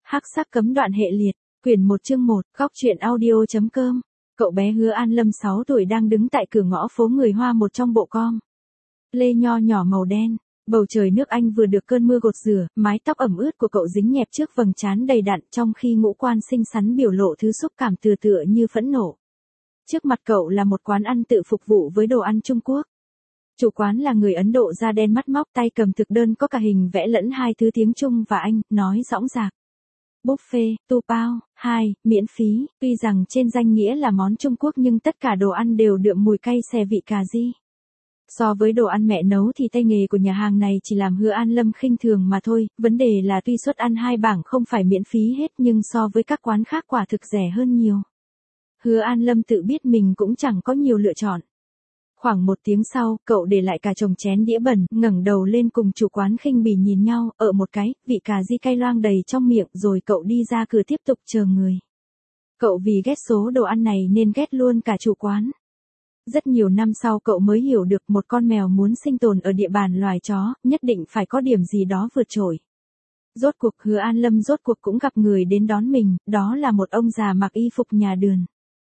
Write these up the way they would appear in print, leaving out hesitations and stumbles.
Hắc sắc cấm đoạn hệ liệt, quyển 1 chương 1, góc truyện audio.com. Cậu bé Hứa An Lâm 6 tuổi đang đứng tại cửa ngõ phố Người Hoa một trong bộ com lê nho nhỏ màu đen. Bầu trời nước Anh vừa được cơn mưa gột rửa, mái tóc ẩm ướt của cậu dính nhẹp trước vầng trán đầy đặn, trong khi ngũ quan xinh xắn biểu lộ thứ xúc cảm tựa như phẫn nộ. Trước mặt cậu là một quán ăn tự phục vụ với đồ ăn Trung Quốc. Chủ quán là người Ấn Độ da đen mắt móc, tay cầm thực đơn có cả hình vẽ lẫn hai thứ tiếng Trung và Anh, nói dõng dạc. Buffet, tu pao, 2, miễn phí. Tuy rằng trên danh nghĩa là món Trung Quốc nhưng tất cả đồ ăn đều đượm mùi cay xè vị cà ri. So với đồ ăn mẹ nấu thì tay nghề của nhà hàng này chỉ làm Hứa An Lâm khinh thường mà thôi, vấn đề là tuy suất ăn 2 bảng không phải miễn phí hết nhưng so với các quán khác quả thực rẻ hơn nhiều. Hứa An Lâm tự biết mình cũng chẳng có nhiều lựa chọn. Khoảng 1 tiếng sau, cậu để lại cả chồng chén đĩa bẩn, ngẩng đầu lên cùng chủ quán khinh bỉ nhìn nhau, một cái, vị cà ri cay loang đầy trong miệng rồi cậu đi ra cửa tiếp tục chờ người. Cậu vì ghét số đồ ăn này nên ghét luôn cả chủ quán. Rất nhiều năm sau cậu mới hiểu được một con mèo muốn sinh tồn ở địa bàn loài chó, nhất định phải có điểm gì đó vượt trội. Rốt cuộc Hứa An Lâm cũng gặp người đến đón mình, đó là một ông già mặc y phục nhà đườn.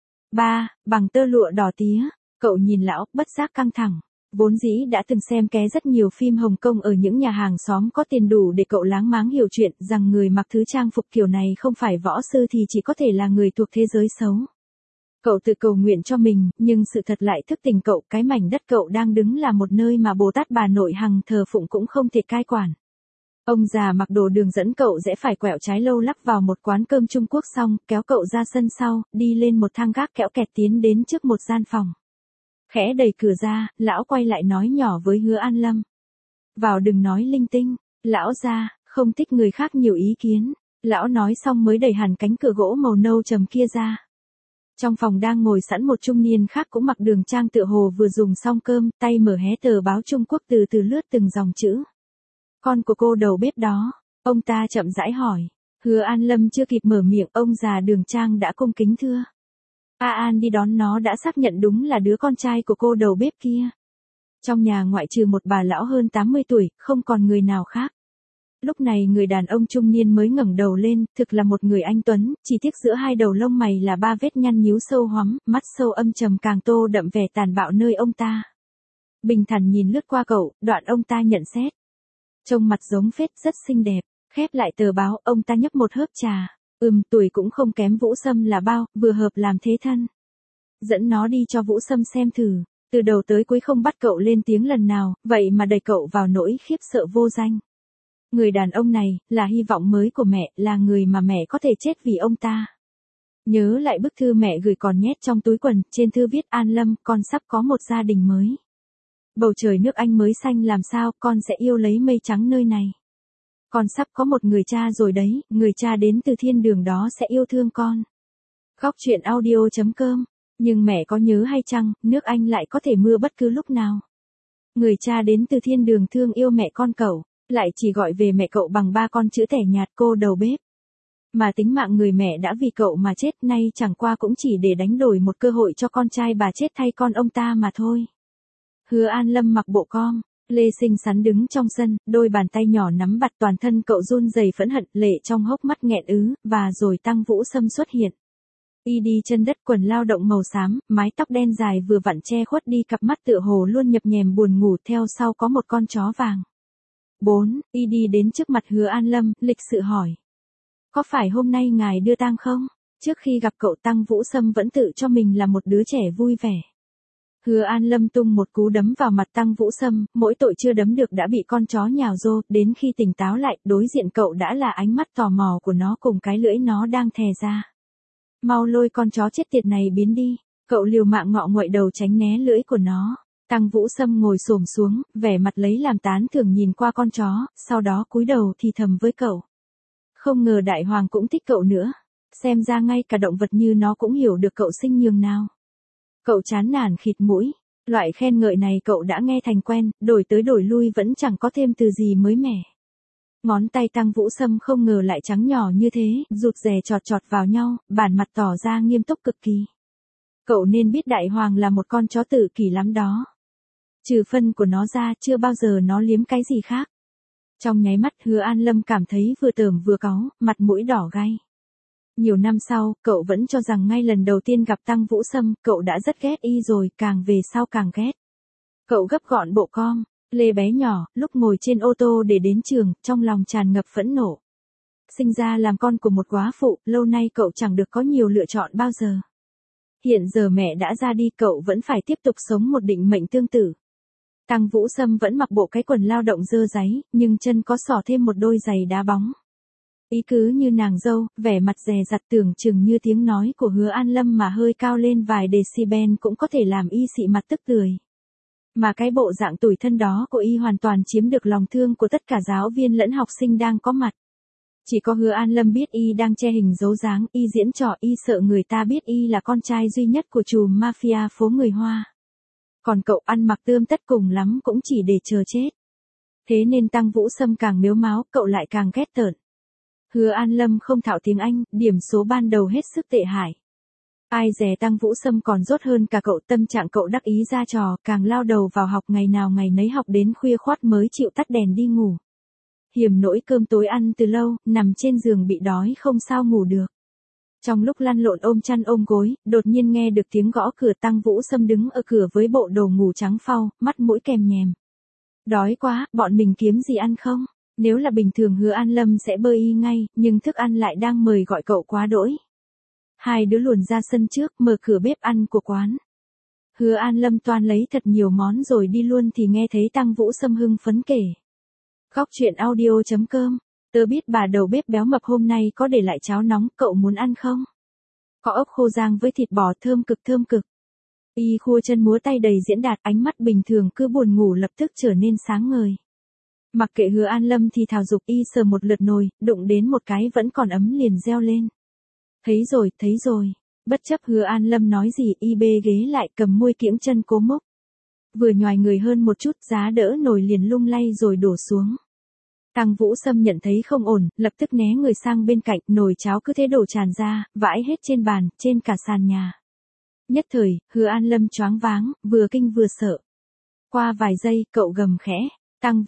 Bằng tơ lụa đỏ tía. Cậu nhìn lão, bất giác căng thẳng. Vốn dĩ đã từng xem ké rất nhiều phim Hồng Kông ở những nhà hàng xóm có tiền đủ để cậu láng máng hiểu chuyện rằng người mặc thứ trang phục kiểu này không phải võ sư thì chỉ có thể là người thuộc thế giới xấu. Cậu tự cầu nguyện cho mình, nhưng sự thật lại thức tỉnh cậu, cái mảnh đất cậu đang đứng là một nơi mà Bồ Tát bà nội hằng thờ phụng cũng không thể cai quản. Ông già mặc đồ đường dẫn cậu rẽ phải quẹo trái lâu lắc vào một quán cơm Trung Quốc xong, kéo cậu ra sân sau, đi lên một thang gác kẽo kẹt tiến đến trước một gian phòng. Khẽ đẩy cửa ra, lão quay lại nói nhỏ với Hứa An Lâm. Vào đừng nói linh tinh, lão gia, không thích người khác nhiều ý kiến. Lão nói xong mới đẩy hẳn cánh cửa gỗ màu nâu trầm kia ra. Trong phòng đang ngồi sẵn một trung niên khác cũng mặc đường trang tựa hồ vừa dùng xong cơm, tay mở hé tờ báo Trung Quốc từ từ lướt từng dòng chữ. Con của cô đầu bếp đó, ông ta chậm rãi hỏi. Hứa An Lâm chưa kịp mở miệng, ông già đường trang đã cung kính thưa. An đi đón nó đã xác nhận đúng là đứa con trai của cô đầu bếp kia. Trong nhà ngoại trừ một bà lão hơn 80 tuổi, không còn người nào khác. Lúc này người đàn ông trung niên mới ngẩng đầu lên, thực là một người anh tuấn, chỉ tiếc giữa hai đầu lông mày là 3 vết nhăn nhíu sâu hoắm, mắt sâu âm trầm càng tô đậm vẻ tàn bạo nơi ông ta. Bình thản nhìn lướt qua cậu, đoạn ông ta nhận xét. Trông mặt giống phết, rất xinh đẹp. Khép lại tờ báo, ông ta nhấp một hớp trà. Tuổi cũng không kém Vũ Sâm là bao, vừa hợp làm thế thân. Dẫn nó đi cho Vũ Sâm xem thử. Từ đầu tới cuối không bắt cậu lên tiếng lần nào, vậy mà đẩy cậu vào nỗi khiếp sợ vô danh. Người đàn ông này, là hy vọng mới của mẹ, là người mà mẹ có thể chết vì ông ta. Nhớ lại bức thư mẹ gửi còn nhét trong túi quần, trên thư viết An Lâm, con sắp có một gia đình mới. Bầu trời nước Anh mới xanh làm sao, con sẽ yêu lấy mây trắng nơi này. Con sắp có một người cha rồi đấy, người cha đến từ thiên đường đó sẽ yêu thương con. Góc truyện audio.com. Nhưng mẹ có nhớ hay chăng, nước Anh lại có thể mưa bất cứ lúc nào. Người cha đến từ thiên đường thương yêu mẹ con cậu, lại chỉ gọi về mẹ cậu bằng 3 con chữ tẻ nhạt cô đầu bếp. Mà tính mạng người mẹ đã vì cậu mà chết, nay chẳng qua cũng chỉ để đánh đổi một cơ hội cho con trai bà chết thay con ông ta mà thôi. Hứa An Lâm mặc bộ com lê xinh xắn đứng trong sân, đôi bàn tay nhỏ nắm bặt, toàn thân cậu run rẩy phẫn hận, lệ trong hốc mắt nghẹn ứ, và rồi Tăng Vũ Sâm xuất hiện. Y đi chân đất, quần lao động màu xám, mái tóc đen dài vừa vặn che khuất đi cặp mắt tựa hồ luôn nhập nhèm buồn ngủ, theo sau có một con chó vàng. 4. Y đi đến trước mặt Hứa An Lâm, lịch sự hỏi. Có phải hôm nay ngài đưa tang không? Trước khi gặp cậu, Tăng Vũ Sâm vẫn tự cho mình là một đứa trẻ vui vẻ. Hứa An Lâm tung một cú đấm vào mặt Tăng Vũ Sâm, mỗi tội chưa đấm được đã bị con chó nhào rô, đến khi tỉnh táo lại, đối diện cậu đã là ánh mắt tò mò của nó cùng cái lưỡi nó đang thè ra. Mau lôi con chó chết tiệt này biến đi, cậu liều mạng ngọ nguậy đầu tránh né lưỡi của nó. Tăng Vũ Sâm ngồi xổm xuống, vẻ mặt lấy làm tán thưởng nhìn qua con chó, sau đó cúi đầu thì thầm với cậu. Không ngờ đại hoàng cũng thích cậu nữa, xem ra ngay cả động vật như nó cũng hiểu được cậu xinh nhường nào. Cậu chán nản khịt mũi, loại khen ngợi này cậu đã nghe thành quen, đổi tới đổi lui vẫn chẳng có thêm từ gì mới mẻ. Ngón tay Tăng Vũ Sâm không ngờ lại trắng nhỏ như thế, rụt rè chọt vào nhau, bản mặt tỏ ra nghiêm túc cực kỳ. Cậu nên biết đại hoàng là một con chó tự kỷ lắm đó. Trừ phân của nó ra, chưa bao giờ nó liếm cái gì khác. Trong nháy mắt Hứa An Lâm cảm thấy vừa tởm vừa cáu, mặt mũi đỏ gai. Nhiều năm sau, cậu vẫn cho rằng ngay lần đầu tiên gặp Tăng Vũ Sâm, cậu đã rất ghét y rồi, càng về sau càng ghét. Cậu gấp gọn bộ com, Lê bé nhỏ, lúc ngồi trên ô tô để đến trường, trong lòng tràn ngập phẫn nộ. Sinh ra làm con của một góa phụ, lâu nay cậu chẳng được có nhiều lựa chọn bao giờ. Hiện giờ mẹ đã ra đi, cậu vẫn phải tiếp tục sống một định mệnh tương tự. Tăng Vũ Sâm vẫn mặc bộ cái quần lao động dơ dáy, nhưng chân có xỏ thêm một đôi giày đá bóng. Ý cứ như nàng dâu, vẻ mặt dè dặt, tưởng chừng như tiếng nói của Hứa An Lâm mà hơi cao lên vài decibel cũng có thể làm y xị mặt tức tưởi. Mà cái bộ dạng tủi thân đó của y hoàn toàn chiếm được lòng thương của tất cả giáo viên lẫn học sinh đang có mặt. Chỉ có Hứa An Lâm biết y đang che hình giấu dáng, y diễn trò, y sợ người ta biết y là con trai duy nhất của trùm mafia phố người Hoa. Còn cậu ăn mặc tươm tất cùng lắm cũng chỉ để chờ chết. Thế nên Tăng Vũ Sâm càng mếu máo, cậu lại càng ghét tởn. Hứa An Lâm không thạo tiếng Anh, điểm số ban đầu hết sức tệ hại. Ai dè Tăng Vũ Sâm còn dốt hơn cả cậu, tâm trạng cậu đắc ý ra trò, càng lao đầu vào học, ngày nào ngày nấy học đến khuya khoắt mới chịu tắt đèn đi ngủ. Hiểm nỗi cơm tối ăn từ lâu, nằm trên giường bị đói không sao ngủ được. Trong lúc lăn lộn ôm chăn ôm gối, đột nhiên nghe được tiếng gõ cửa. Tăng Vũ Sâm đứng ở cửa với bộ đồ ngủ trắng phau, mắt mũi kèm nhèm. Đói quá, bọn mình kiếm gì ăn không? Nếu là bình thường Hứa An Lâm sẽ bơi y ngay, nhưng thức ăn lại đang mời gọi cậu quá đỗi. Hai đứa luồn ra sân trước, mở cửa bếp ăn của quán. Hứa An Lâm toan lấy thật nhiều món rồi đi luôn thì nghe thấy Tăng Vũ Sâm hưng phấn kể. Góc truyện audio.com, tớ biết bà đầu bếp béo mập hôm nay có để lại cháo nóng, cậu muốn ăn không? Có ốc khô rang với thịt bò thơm cực thơm cực. Y khua chân múa tay đầy diễn đạt, ánh mắt bình thường cứ buồn ngủ lập tức trở nên sáng ngời. Mặc kệ Hứa An Lâm thì thào dục, y sờ một lượt nồi, đụng đến một cái vẫn còn ấm liền reo lên. Thấy rồi. Bất chấp Hứa An Lâm nói gì, y bê ghế lại, cầm môi kiễng chân cố mốc. Vừa nhoài người hơn một chút, giá đỡ nồi liền lung lay rồi đổ xuống. Tăng Vũ Sâm nhận thấy không ổn, lập tức né người sang bên cạnh, nồi cháo cứ thế đổ tràn ra, vãi hết trên bàn, trên cả sàn nhà. Nhất thời, Hứa An Lâm choáng váng, vừa kinh vừa sợ. Qua vài giây, cậu gầm khẽ. Tăng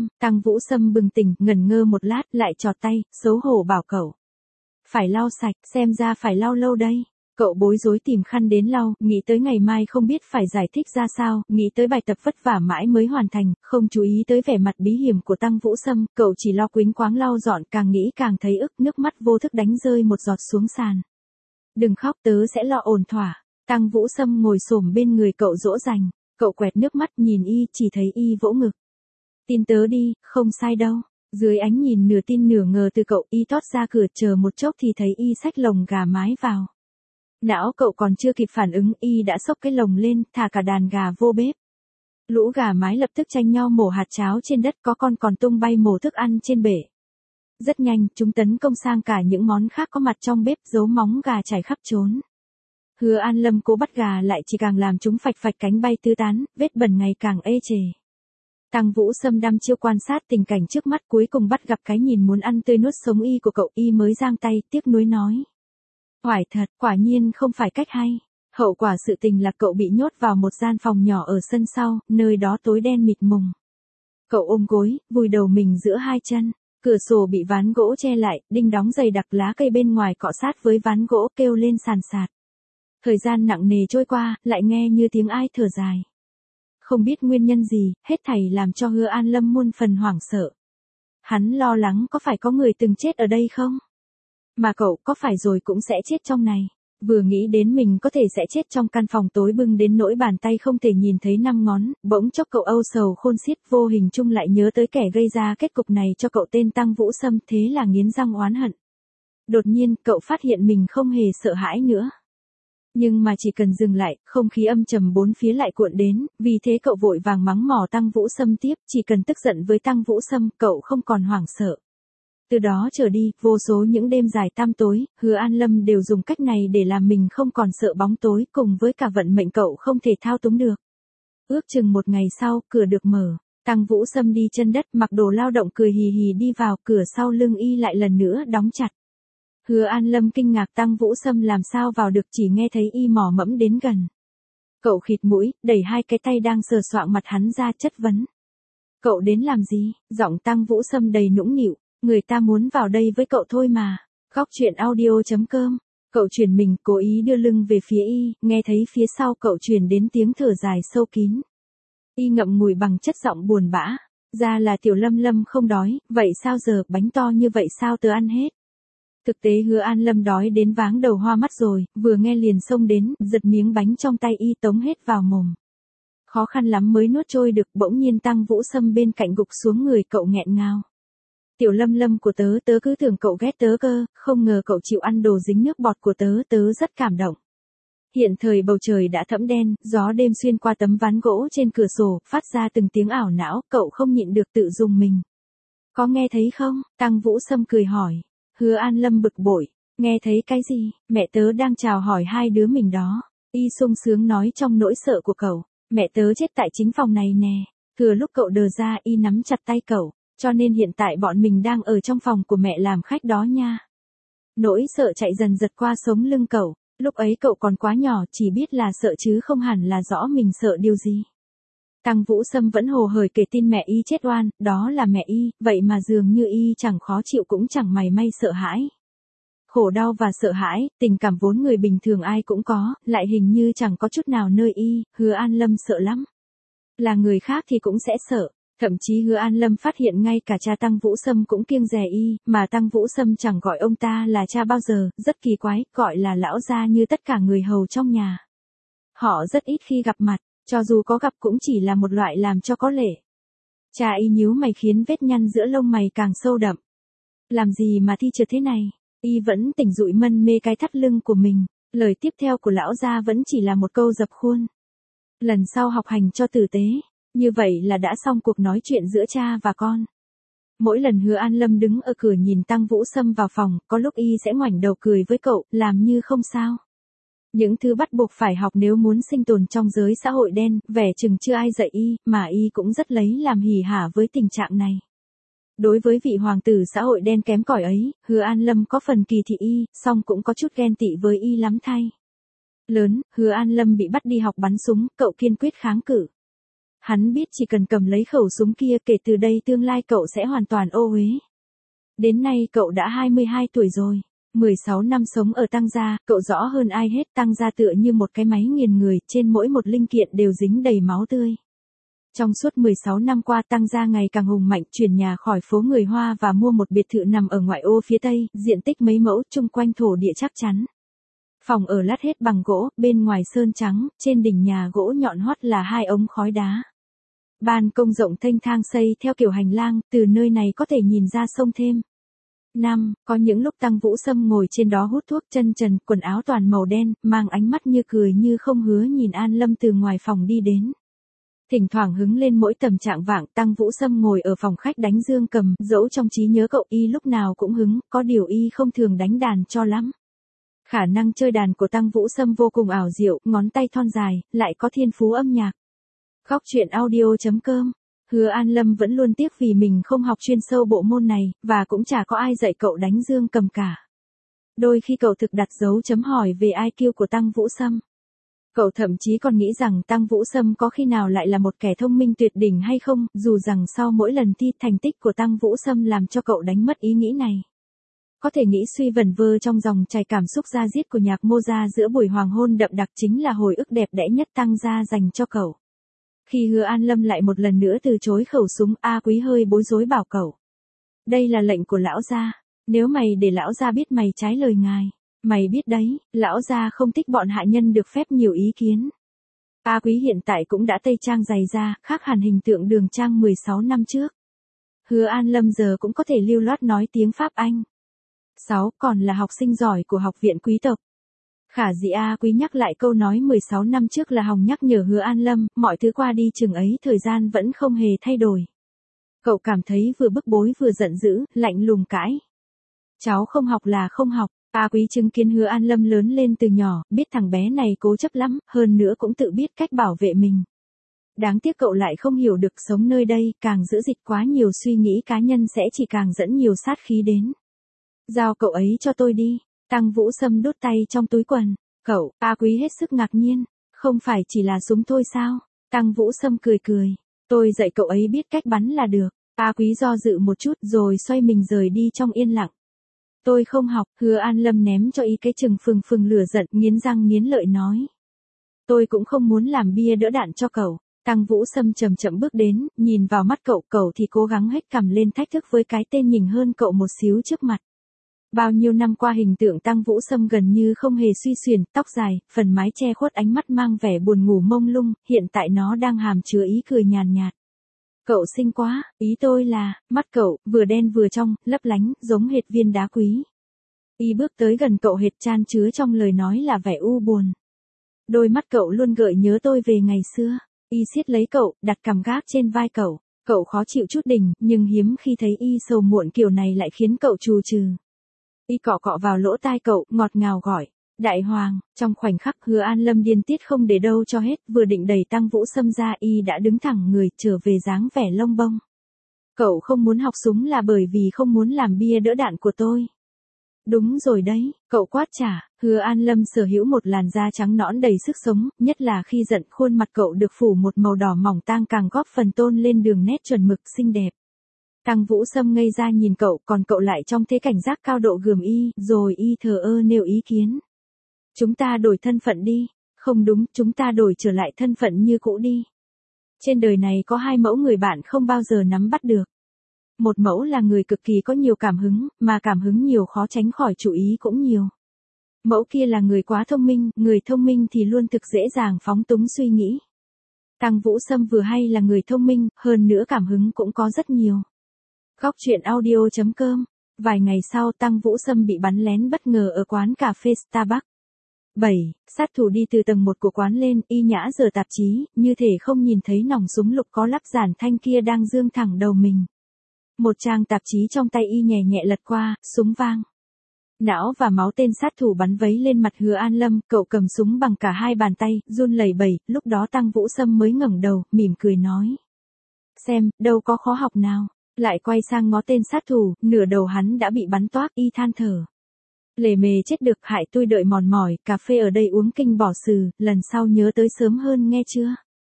Vũ Sâm bừng tỉnh, ngẩn ngơ một lát, lại chọt tay, xấu hổ bảo cậu. Phải lau sạch, xem ra phải lau lâu đây. Cậu bối rối tìm khăn đến lau, nghĩ tới ngày mai không biết phải giải thích ra sao, nghĩ tới bài tập vất vả mãi mới hoàn thành, không chú ý tới vẻ mặt bí hiểm của Tăng Vũ Sâm, cậu chỉ lo quýnh quáng lau dọn, càng nghĩ càng thấy ức, nước mắt vô thức đánh rơi một giọt xuống sàn. Đừng khóc, tớ sẽ lo ổn thỏa. Tăng Vũ Sâm ngồi xổm bên người cậu dỗ dành, cậu quẹt nước mắt nhìn y, chỉ thấy y vỗ ngực. Tin tớ đi, không sai đâu. Dưới ánh nhìn nửa tin nửa ngờ từ cậu, y tót ra cửa, chờ một chốc thì thấy y xách lồng gà mái vào. Não cậu còn chưa kịp phản ứng, y đã xốc cái lồng lên, thả cả đàn gà vô bếp. Lũ gà mái lập tức tranh nhau mổ hạt cháo trên đất, có con còn tung bay mổ thức ăn trên bể. Rất nhanh, chúng tấn công sang cả những món khác có mặt trong bếp, dấu móng gà chảy khắp chốn. Hứa An Lâm cố bắt gà lại chỉ càng làm chúng phạch phạch cánh bay tứ tán, vết bẩn ngày càng ê chề. Tăng Vũ Sâm đăm chiêu quan sát tình cảnh trước mắt, cuối cùng bắt gặp cái nhìn muốn ăn tươi nuốt sống y của cậu, y mới giang tay, tiếc nuối nói. Hoài thật, quả nhiên không phải cách hay. Hậu quả sự tình là cậu bị nhốt vào một gian phòng nhỏ ở sân sau, nơi đó tối đen mịt mùng. Cậu ôm gối, vùi đầu mình giữa hai chân, cửa sổ bị ván gỗ che lại, đinh đóng dày đặc, lá cây bên ngoài cọ sát với ván gỗ kêu lên sàn sạt. Thời gian nặng nề trôi qua, lại nghe như tiếng ai thở dài. Không biết nguyên nhân gì, hết thảy làm cho Hứa An Lâm muôn phần hoảng sợ. Hắn lo lắng có phải có người từng chết ở đây không? Mà cậu có phải rồi cũng sẽ chết trong này. Vừa nghĩ đến mình có thể sẽ chết trong căn phòng tối bưng đến nỗi bàn tay không thể nhìn thấy 5 ngón, bỗng chốc cậu âu sầu khôn xiết, vô hình chung lại nhớ tới kẻ gây ra kết cục này cho cậu tên Tăng Vũ Sâm, thế là nghiến răng oán hận. Đột nhiên, cậu phát hiện mình không hề sợ hãi nữa. Nhưng mà chỉ cần dừng lại, không khí âm trầm bốn phía lại cuộn đến, vì thế cậu vội vàng mắng mỏ Tăng Vũ Sâm tiếp, chỉ cần tức giận với Tăng Vũ Sâm, cậu không còn hoảng sợ. Từ đó trở đi, vô số những đêm dài tăm tối, Hứa An Lâm đều dùng cách này để làm mình không còn sợ bóng tối, cùng với cả vận mệnh cậu không thể thao túng được. Ước chừng một ngày sau, cửa được mở, Tăng Vũ Sâm đi chân đất, mặc đồ lao động cười hì hì đi vào, cửa sau lưng y lại lần nữa đóng chặt. Hứa An Lâm kinh ngạc Tăng Vũ Sâm làm sao vào được, chỉ nghe thấy y mò mẫm đến gần. Cậu khịt mũi, đẩy hai cái tay đang sờ soạng mặt hắn ra, chất vấn. Cậu đến làm gì? Giọng Tăng Vũ Sâm đầy nũng nịu, người ta muốn vào đây với cậu thôi mà. Góc truyện audio.com. Cậu chuyển mình, cố ý đưa lưng về phía y, nghe thấy phía sau cậu truyền đến tiếng thở dài sâu kín. Y ngậm ngùi bằng chất giọng buồn bã. Ra là Tiểu Lâm Lâm không đói, vậy sao giờ, bánh to như vậy sao tớ ăn hết? Thực tế Hứa An Lâm đói đến váng đầu hoa mắt rồi, vừa nghe liền xông đến, giật miếng bánh trong tay y tống hết vào mồm. Khó khăn lắm mới nuốt trôi được, bỗng nhiên Tăng Vũ Sâm bên cạnh gục xuống người cậu nghẹn ngào. Tiểu Lâm Lâm của tớ, tớ cứ tưởng cậu ghét tớ cơ, không ngờ cậu chịu ăn đồ dính nước bọt của tớ, tớ rất cảm động. Hiện thời bầu trời đã thẫm đen, gió đêm xuyên qua tấm ván gỗ trên cửa sổ, phát ra từng tiếng ảo não, cậu không nhịn được tự rùng mình. Có nghe thấy không? Tăng Vũ Sâm cười hỏi. Hứa An Lâm bực bội. Nghe thấy cái gì? Mẹ tớ đang chào hỏi hai đứa mình đó. Y sung sướng nói trong nỗi sợ của cậu. Mẹ tớ chết tại chính phòng này nè. Thừa lúc cậu đờ ra y nắm chặt tay cậu. Cho nên hiện tại bọn mình đang ở trong phòng của mẹ làm khách đó nha. Nỗi sợ chạy dần giật qua sống lưng cậu. Lúc ấy cậu còn quá nhỏ, chỉ biết là sợ chứ không hẳn là rõ mình sợ điều gì. Tăng Vũ Sâm vẫn hồ hởi kể tin mẹ y chết oan, đó là mẹ y, vậy mà dường như y chẳng khó chịu cũng chẳng mảy may sợ hãi. Khổ đau và sợ hãi, tình cảm vốn người bình thường ai cũng có, lại hình như chẳng có chút nào nơi y. Hứa An Lâm sợ lắm. Là người khác thì cũng sẽ sợ. Thậm chí Hứa An Lâm phát hiện ngay cả cha Tăng Vũ Sâm cũng kiêng dè y, mà Tăng Vũ Sâm chẳng gọi ông ta là cha bao giờ, rất kỳ quái, gọi là lão gia như tất cả người hầu trong nhà. Họ rất ít khi gặp mặt, cho dù có gặp cũng chỉ là một loại làm cho có lệ. Cha y nhíu mày khiến vết nhăn giữa lông mày càng sâu đậm. Làm gì mà thi trượt thế này? Y vẫn tỉnh dụi mân mê cái thắt lưng của mình, lời tiếp theo của lão gia vẫn chỉ là một câu dập khuôn. Lần sau học hành cho tử tế. Như vậy là đã xong cuộc nói chuyện giữa cha và con. Mỗi lần Hứa An Lâm đứng ở cửa nhìn Tăng Vũ Sâm vào phòng, có lúc y sẽ ngoảnh đầu cười với cậu, làm như không sao. Những thứ bắt buộc phải học nếu muốn sinh tồn trong giới xã hội đen, vẻ chừng chưa ai dạy y, mà y cũng rất lấy làm hỉ hả với tình trạng này. Đối với vị hoàng tử xã hội đen kém cỏi ấy, Hứa An Lâm có phần kỳ thị y, song cũng có chút ghen tị với y lắm thay. Lớn, Hứa An Lâm bị bắt đi học bắn súng, cậu kiên quyết kháng cự. Hắn biết chỉ cần cầm lấy khẩu súng kia kể từ đây tương lai cậu sẽ hoàn toàn ô uế. Đến nay cậu đã 22 tuổi rồi. 16 năm sống ở Tăng gia, cậu rõ hơn ai hết Tăng gia tựa như một cái máy nghiền người, trên mỗi một linh kiện đều dính đầy máu tươi. Trong suốt 16 năm qua Tăng gia ngày càng hùng mạnh, chuyển nhà khỏi phố người Hoa và mua một biệt thự nằm ở ngoại ô phía tây, diện tích mấy mẫu, chung quanh thổ địa chắc chắn. Phòng ở lát hết bằng gỗ, bên ngoài sơn trắng, trên đỉnh nhà gỗ nhọn hoắt là 2 ống khói đá. Ban công rộng thênh thang xây theo kiểu hành lang, từ nơi này có thể nhìn ra sông thêm. Có những lúc Tăng Vũ Sâm ngồi trên đó hút thuốc chân trần, quần áo toàn màu đen, mang ánh mắt như cười như không hứa nhìn An Lâm từ ngoài phòng đi đến. Thỉnh thoảng hứng lên mỗi tầm trạng vạng Tăng Vũ Sâm ngồi ở phòng khách đánh dương cầm, dẫu trong trí nhớ cậu y lúc nào cũng hứng, có điều y không thường đánh đàn cho lắm. Khả năng chơi đàn của Tăng Vũ Sâm vô cùng ảo diệu, ngón tay thon dài, lại có thiên phú âm nhạc. Góc truyện audio.com. Hứa An Lâm vẫn luôn tiếc vì mình không học chuyên sâu bộ môn này, và cũng chả có ai dạy cậu đánh dương cầm cả. Đôi khi cậu thực đặt dấu chấm hỏi về IQ của Tăng Vũ Sâm. Cậu thậm chí còn nghĩ rằng Tăng Vũ Sâm có khi nào lại là một kẻ thông minh tuyệt đỉnh hay không, dù rằng sau mỗi lần thi thành tích của Tăng Vũ Sâm làm cho cậu đánh mất ý nghĩ này. Có thể nghĩ suy vẩn vơ trong dòng chảy cảm xúc da diết của nhạc Mozart giữa buổi hoàng hôn đậm đặc chính là hồi ức đẹp đẽ nhất Tăng gia dành cho cậu. Khi Hứa An Lâm lại một lần nữa từ chối khẩu súng, A Quý hơi bối rối bảo cậu. Đây là lệnh của lão gia, nếu mày để lão gia biết mày trái lời ngài, mày biết đấy, lão gia không thích bọn hạ nhân được phép nhiều ý kiến. A Quý hiện tại cũng đã tây trang dày da, khác hẳn hình tượng Đường Trang 16 năm trước. Hứa An Lâm giờ cũng có thể lưu loát nói tiếng Pháp Anh. 6. Còn là học sinh giỏi của học viện quý tộc. Khả dĩ A Quý nhắc lại câu nói 16 năm trước là hòng nhắc nhở Hứa An Lâm, mọi thứ qua đi chừng ấy thời gian vẫn không hề thay đổi. Cậu cảm thấy vừa bức bối vừa giận dữ, lạnh lùng cãi. Cháu không học là không học. A Quý chứng kiến Hứa An Lâm lớn lên từ nhỏ, biết thằng bé này cố chấp lắm, hơn nữa cũng tự biết cách bảo vệ mình. Đáng tiếc cậu lại không hiểu được sống nơi đây, càng giữ dịch quá nhiều suy nghĩ cá nhân sẽ chỉ càng dẫn nhiều sát khí đến. Giao cậu ấy cho tôi đi. Tăng Vũ Sâm đút tay trong túi quần. Cậu, A Quý hết sức ngạc nhiên. Không phải chỉ là súng thôi sao? Tăng Vũ Sâm cười cười. Tôi dạy cậu ấy biết cách bắn là được. A Quý do dự một chút rồi xoay mình rời đi trong yên lặng. Tôi không học, Hứa An Lâm ném cho y cái chừng phừng phừng lửa giận, nghiến răng nghiến lợi nói. Tôi cũng không muốn làm bia đỡ đạn cho cậu. Tăng Vũ Sâm chậm chậm bước đến, nhìn vào mắt cậu, cậu thì cố gắng hết cằm lên thách thức với cái tên nhìn hơn cậu một xíu trước mặt. Bao nhiêu năm qua hình tượng Tăng Vũ Sâm gần như không hề suy xuyển, tóc dài, phần mái che khuất ánh mắt mang vẻ buồn ngủ mông lung, hiện tại nó đang hàm chứa ý cười nhàn nhạt. Cậu xinh quá, ý tôi là, mắt cậu, vừa đen vừa trong, lấp lánh, giống hệt viên đá quý. Y bước tới gần cậu, hệt chan chứa trong lời nói là vẻ u buồn. Đôi mắt cậu luôn gợi nhớ tôi về ngày xưa. Y siết lấy cậu, đặt cằm gác trên vai cậu. Cậu khó chịu chút đỉnh, nhưng hiếm khi thấy y sầu muộn kiểu này lại khiến cậu trù trừ. Y cọ cọ vào lỗ tai cậu, ngọt ngào gọi. Đại Hoàng, trong khoảnh khắc Hứa An Lâm điên tiết không để đâu cho hết, vừa định đẩy Tăng Vũ Sâm ra, y đã đứng thẳng người, trở về dáng vẻ lông bông. Cậu không muốn học súng là bởi vì không muốn làm bia đỡ đạn của tôi. Đúng rồi đấy, cậu quát trả. Hứa An Lâm sở hữu một làn da trắng nõn đầy sức sống, nhất là khi giận, khuôn mặt cậu được phủ một màu đỏ mỏng tang càng góp phần tôn lên đường nét chuẩn mực xinh đẹp. Tăng Vũ Sâm ngây ra nhìn cậu, còn cậu lại trong thế cảnh giác cao độ gườm y, rồi y thờ ơ nêu ý kiến. Chúng ta đổi thân phận đi. Không đúng, chúng ta đổi trở lại thân phận như cũ đi. Trên đời này có hai mẫu người bạn không bao giờ nắm bắt được. Một mẫu là người cực kỳ có nhiều cảm hứng, mà cảm hứng nhiều khó tránh khỏi chú ý cũng nhiều. Mẫu kia là người quá thông minh, người thông minh thì luôn thực dễ dàng phóng túng suy nghĩ. Tăng Vũ Sâm vừa hay là người thông minh, hơn nữa cảm hứng cũng có rất nhiều. Góc truyện audio.com. Vài ngày sau Tăng Vũ Sâm bị bắn lén bất ngờ ở quán cà phê Starbucks. 7. Sát thủ đi từ tầng 1 của quán lên, y nhã giở tạp chí, như thể không nhìn thấy nòng súng lục có lắp giản thanh kia đang dương thẳng đầu mình. Một trang tạp chí trong tay y nhẹ nhẹ lật qua, súng vang. Não và máu tên sát thủ bắn vấy lên mặt Hứa An Lâm, cậu cầm súng bằng cả hai bàn tay, run lẩy bẩy, lúc đó Tăng Vũ Sâm mới ngẩng đầu, mỉm cười nói. Xem, đâu có khó học nào. Lại quay sang ngó tên sát thủ, nửa đầu hắn đã bị bắn toác, y than thở. Lề mề chết được, hại tôi đợi mòn mỏi, cà phê ở đây uống kinh bỏ sừ, lần sau nhớ tới sớm hơn nghe chưa?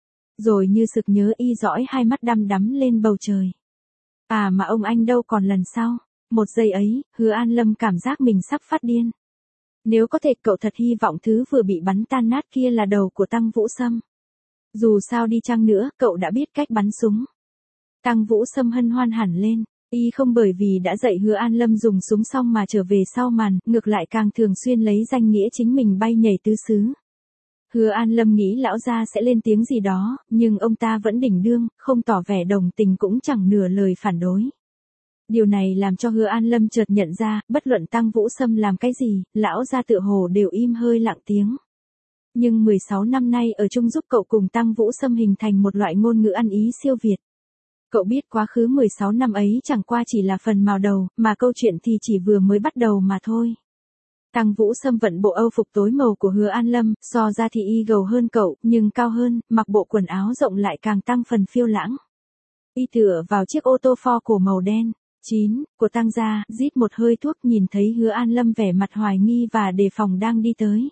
Rồi như sực nhớ y dõi hai mắt đăm đắm lên bầu trời. À mà ông anh đâu còn lần sau? Một giây ấy, Hứa An Lâm cảm giác mình sắp phát điên. Nếu có thể cậu thật hy vọng thứ vừa bị bắn tan nát kia là đầu của Tăng Vũ Sâm. Dù sao đi chăng nữa, cậu đã biết cách bắn súng. Tăng Vũ Sâm hân hoan hẳn lên. Y không bởi vì đã dạy Hứa An Lâm dùng súng xong mà trở về sau màn, ngược lại càng thường xuyên lấy danh nghĩa chính mình bay nhảy tứ xứ. Hứa An Lâm nghĩ lão gia sẽ lên tiếng gì đó, nhưng ông ta vẫn đỉnh đương, không tỏ vẻ đồng tình cũng chẳng nửa lời phản đối. Điều này làm cho Hứa An Lâm chợt nhận ra, bất luận Tăng Vũ Sâm làm cái gì, lão gia tựa hồ đều im hơi lặng tiếng. Nhưng 16 năm nay ở chung giúp cậu cùng Tăng Vũ Sâm hình thành một loại ngôn ngữ ăn ý siêu việt. Cậu biết quá khứ 16 năm ấy chẳng qua chỉ là phần mào đầu, mà câu chuyện thì chỉ vừa mới bắt đầu mà thôi. Tăng Vũ Sâm vận bộ âu phục tối màu của Hứa An Lâm, so ra thì y gầu hơn cậu, nhưng cao hơn, mặc bộ quần áo rộng lại càng tăng phần phiêu lãng. Y tựa vào chiếc ô tô Ford cổ màu đen, 9, của Tăng gia, rít một hơi thuốc nhìn thấy Hứa An Lâm vẻ mặt hoài nghi và đề phòng đang đi tới.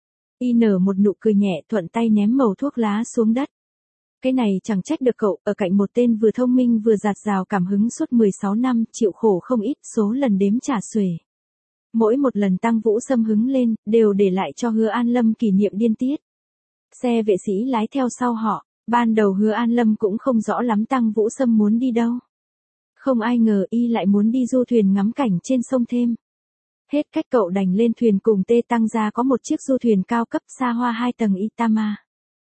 Y nở một nụ cười nhẹ, thuận tay ném mẩu thuốc lá xuống đất. Cái này chẳng trách được cậu, ở cạnh một tên vừa thông minh vừa dạt dào cảm hứng suốt 16 năm, chịu khổ không ít, số lần đếm chả xuể. Mỗi một lần Tăng Vũ Sâm hứng lên, đều để lại cho Hứa An Lâm kỷ niệm điên tiết. Xe vệ sĩ lái theo sau họ, ban đầu Hứa An Lâm cũng không rõ lắm Tăng Vũ Sâm muốn đi đâu. Không ai ngờ y lại muốn đi du thuyền ngắm cảnh trên sông thêm. Hết cách cậu đành lên thuyền cùng Tê Tăng gia có một chiếc du thuyền cao cấp xa hoa 2 tầng Itama.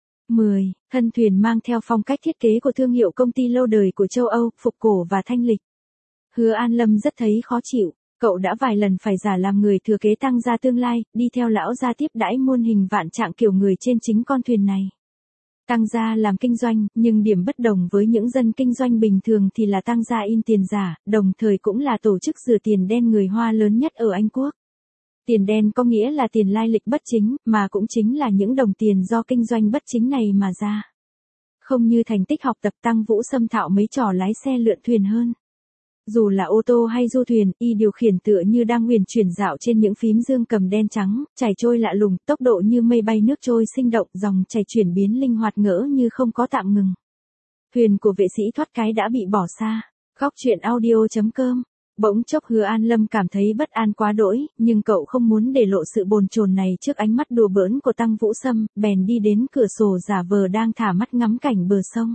10. Thân thuyền mang theo phong cách thiết kế của thương hiệu công ty lâu đời của châu Âu, phục cổ và thanh lịch. Hứa An Lâm rất thấy khó chịu, cậu đã vài lần phải giả làm người thừa kế Tăng gia tương lai, đi theo lão gia tiếp đãi muôn hình vạn trạng kiểu người trên chính con thuyền này. Tăng gia làm kinh doanh, nhưng điểm bất đồng với những dân kinh doanh bình thường thì là Tăng gia in tiền giả, đồng thời cũng là tổ chức rửa tiền đen người Hoa lớn nhất ở Anh Quốc. Tiền đen có nghĩa là tiền lai lịch bất chính, mà cũng chính là những đồng tiền do kinh doanh bất chính này mà ra. Không như thành tích học tập Tăng Vũ Sâm thạo mấy trò lái xe lượn thuyền hơn. Dù là ô tô hay du thuyền, y điều khiển tựa như đang huyền chuyển dạo trên những phím dương cầm đen trắng, chảy trôi lạ lùng, tốc độ như mây bay nước trôi sinh động, dòng chảy chuyển biến linh hoạt ngỡ như không có tạm ngừng. Thuyền của vệ sĩ thoát cái đã bị bỏ xa. Góc truyện audio.com. Bỗng chốc Hứa An Lâm cảm thấy bất an quá đỗi, nhưng cậu không muốn để lộ sự bồn chồn này trước ánh mắt đùa bỡn của Tăng Vũ Sâm, bèn đi đến cửa sổ giả vờ đang thả mắt ngắm cảnh bờ sông.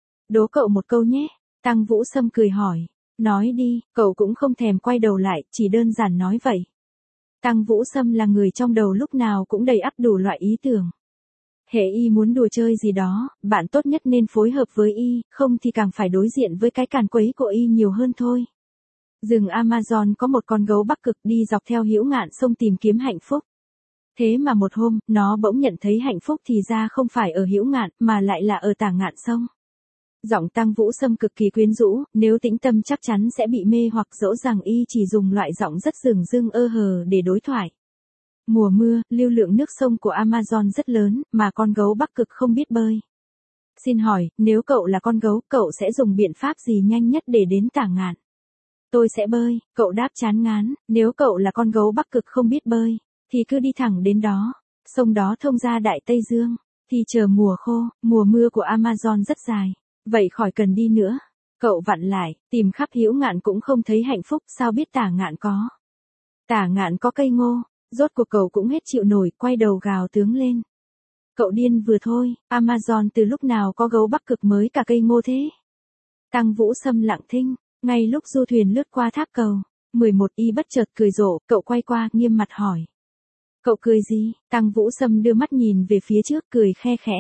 Đố cậu một câu nhé, Tăng Vũ Sâm cười hỏi. Nói đi, cậu cũng không thèm quay đầu lại, chỉ đơn giản nói vậy. Tăng Vũ Sâm là người trong đầu lúc nào cũng đầy ắp đủ loại ý tưởng. Hễ y muốn đùa chơi gì đó, bạn tốt nhất nên phối hợp với y, không thì càng phải đối diện với cái càn quấy của y nhiều hơn thôi. Rừng Amazon có một con gấu Bắc Cực đi dọc theo hữu ngạn sông tìm kiếm hạnh phúc. Thế mà một hôm, nó bỗng nhận thấy hạnh phúc thì ra không phải ở hữu ngạn, mà lại là ở tả ngạn sông. Giọng Tăng Vũ Sâm cực kỳ quyến rũ, nếu tĩnh tâm chắc chắn sẽ bị mê hoặc, dẫu rằng y chỉ dùng loại giọng rất dửng dưng ơ hờ để đối thoại. Mùa mưa, lưu lượng nước sông của Amazon rất lớn, mà con gấu Bắc Cực không biết bơi. Xin hỏi, nếu cậu là con gấu, cậu sẽ dùng biện pháp gì nhanh nhất để đến tả ngạn? Tôi sẽ bơi, cậu đáp chán ngán, nếu cậu là con gấu Bắc Cực không biết bơi, thì cứ đi thẳng đến đó, sông đó thông ra Đại Tây Dương, thì chờ mùa khô, mùa mưa của Amazon rất dài, vậy khỏi cần đi nữa. Cậu vặn lại, tìm khắp hữu ngạn cũng không thấy hạnh phúc, sao biết tả ngạn có. Tả ngạn có cây ngô, rốt cuộc cậu cũng hết chịu nổi, quay đầu gào tướng lên. Cậu điên vừa thôi, Amazon từ lúc nào có gấu Bắc Cực mới cả cây ngô thế? Tăng Vũ Sâm lặng thinh. Ngay lúc du thuyền lướt qua tháp cầu, 11 y bất chợt cười rộ, cậu quay qua, nghiêm mặt hỏi. Cậu cười gì? Tăng Vũ Sâm đưa mắt nhìn về phía trước, cười khe khẽ.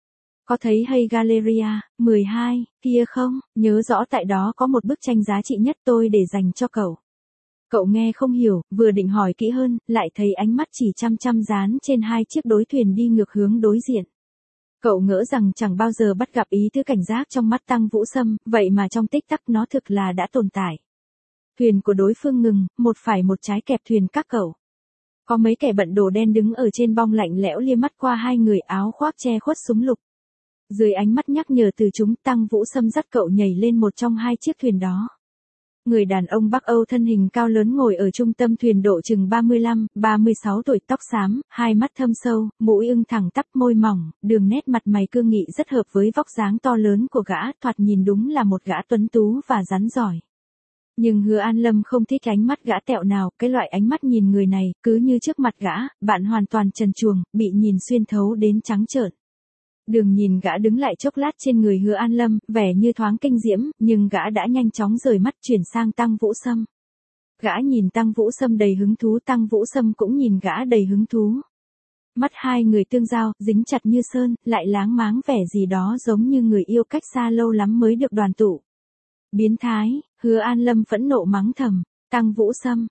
Có thấy Hay Galleria, 12, kia không? Nhớ rõ tại đó có một bức tranh giá trị nhất tôi để dành cho cậu. Cậu nghe không hiểu, vừa định hỏi kỹ hơn, lại thấy ánh mắt chỉ chăm chăm dán trên hai chiếc đối thuyền đi ngược hướng đối diện. Cậu ngỡ rằng chẳng bao giờ bắt gặp ý tứ cảnh giác trong mắt Tăng Vũ Sâm, vậy mà trong tích tắc nó thực là đã tồn tại. Thuyền của đối phương ngừng, một phải một trái kẹp thuyền các cậu. Có mấy kẻ bận đồ đen đứng ở trên bong lạnh lẽo lia mắt qua hai người áo khoác che khuất súng lục. Dưới ánh mắt nhắc nhở từ chúng, Tăng Vũ Sâm dắt cậu nhảy lên một trong hai chiếc thuyền đó. Người đàn ông Bắc Âu thân hình cao lớn ngồi ở trung tâm thuyền độ chừng 35, 36 tuổi, tóc xám, hai mắt thâm sâu, mũi ưng thẳng tắp, môi mỏng, đường nét mặt mày cương nghị rất hợp với vóc dáng to lớn của gã, thoạt nhìn đúng là một gã tuấn tú và rắn giỏi. Nhưng Hứa An Lâm không thích ánh mắt gã tẹo nào, cái loại ánh mắt nhìn người này, cứ như trước mặt gã, bạn hoàn toàn trần truồng, bị nhìn xuyên thấu đến trắng trợn. Đường nhìn gã đứng lại chốc lát trên người Hứa An Lâm, vẻ như thoáng kinh diễm, nhưng gã đã nhanh chóng rời mắt chuyển sang Tăng Vũ Sâm. Gã nhìn Tăng Vũ Sâm đầy hứng thú, Tăng Vũ Sâm cũng nhìn gã đầy hứng thú. Mắt hai người tương giao, dính chặt như sơn, lại láng máng vẻ gì đó giống như người yêu cách xa lâu lắm mới được đoàn tụ. Biến thái, Hứa An Lâm phẫn nộ mắng thầm. Tăng Vũ Sâm,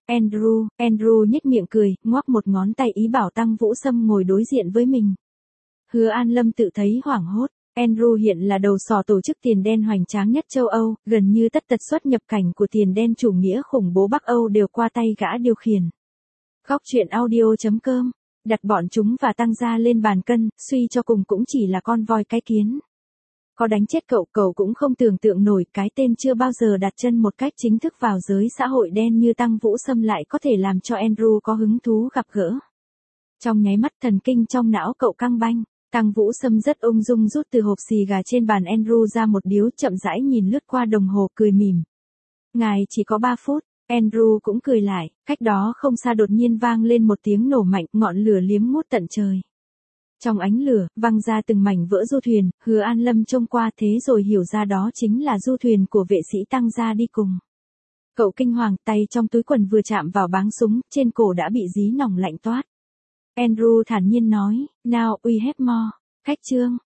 Andrew nhếch miệng cười, ngoắc một ngón tay ý bảo Tăng Vũ Sâm ngồi đối diện với mình. Hứa An Lâm tự thấy hoảng hốt, Andrew hiện là đầu sỏ tổ chức tiền đen hoành tráng nhất châu Âu, gần như tất tật xuất nhập cảnh của tiền đen chủ nghĩa khủng bố Bắc Âu đều qua tay gã điều khiển. Góc truyện audio.com, đặt bọn chúng và Tăng gia lên bàn cân, suy cho cùng cũng chỉ là con voi cái kiến. Có đánh chết cậu cũng không tưởng tượng nổi cái tên chưa bao giờ đặt chân một cách chính thức vào giới xã hội đen như Tăng Vũ Sâm lại có thể làm cho Andrew có hứng thú gặp gỡ. Trong nháy mắt thần kinh trong não cậu căng banh. Tăng Vũ Sâm rất ung dung rút từ hộp xì gà trên bàn Andrew ra một điếu, chậm rãi nhìn lướt qua đồng hồ, cười mỉm. Ngài chỉ có 3 phút, Andrew cũng cười lại, cách đó không xa đột nhiên vang lên một tiếng nổ mạnh, ngọn lửa liếm ngút tận trời. Trong ánh lửa, văng ra từng mảnh vỡ du thuyền, Hứa An Lâm trông qua thế rồi hiểu ra đó chính là du thuyền của vệ sĩ Tăng gia đi cùng. Cậu kinh hoàng, tay trong túi quần vừa chạm vào báng súng, trên cổ đã bị dí nòng lạnh toát. Andrew thản nhiên nói, now we have more. Khách trương,